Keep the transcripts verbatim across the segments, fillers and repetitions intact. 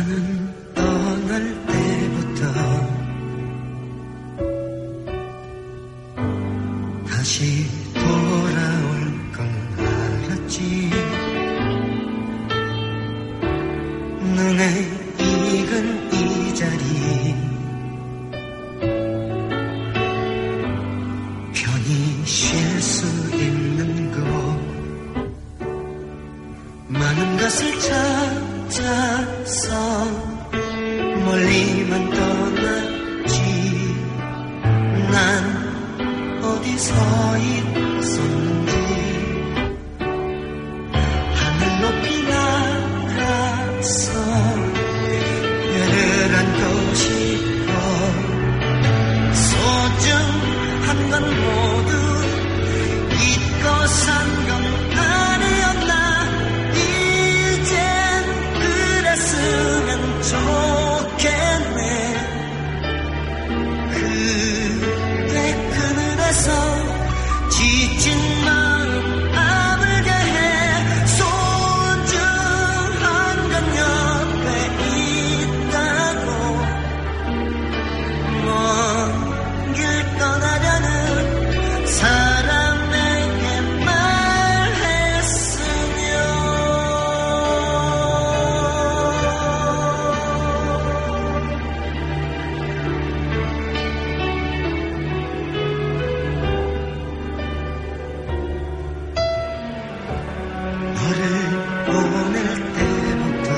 나는 떠날 때부터 다시 돌아올 걸 알았지. 눈에 익은 이 자리 편히 쉴 수 있는 곳, 많은 것을 찾아서 멀리만 떠났지. 난 어디 서 있었는지 하늘 높이 날아서 별을 안고 싶어. 소중한 건 모두 잊고 산 건 아니었나. 이젠 그랬으면 좋겠네. 그대 그늘에서 지친 마음 아물게 해. 소중한 건 옆에 있다고. 먼 길 떠나려는 사람에게 말했으며. 너를 보낼 때부터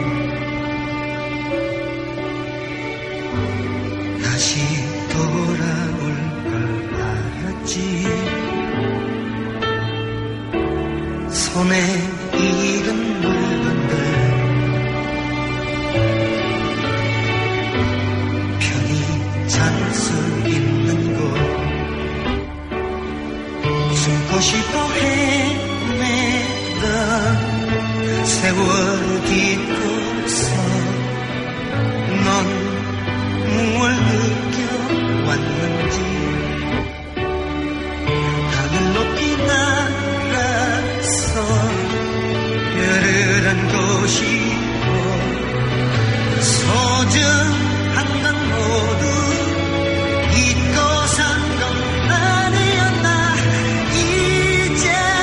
다시 돌아올 걸 알았지. 손에 익은 물건들 편히 잘 수 있는 곳, 숨고 싶어 헤매던 세월 깊고서 넌 무얼 느껴왔는지. 하늘 높이 날아서 별을 안고 싶어. 소중한 건 모두 잊고 산 건 아니었나. 이젠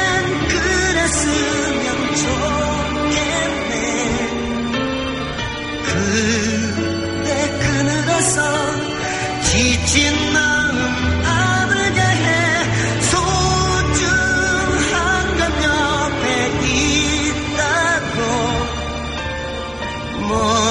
그랬으면 좋겠네. 그대 그늘에서 지친 마음 아물게 해. 소중한 건 옆에 있다고. 뭐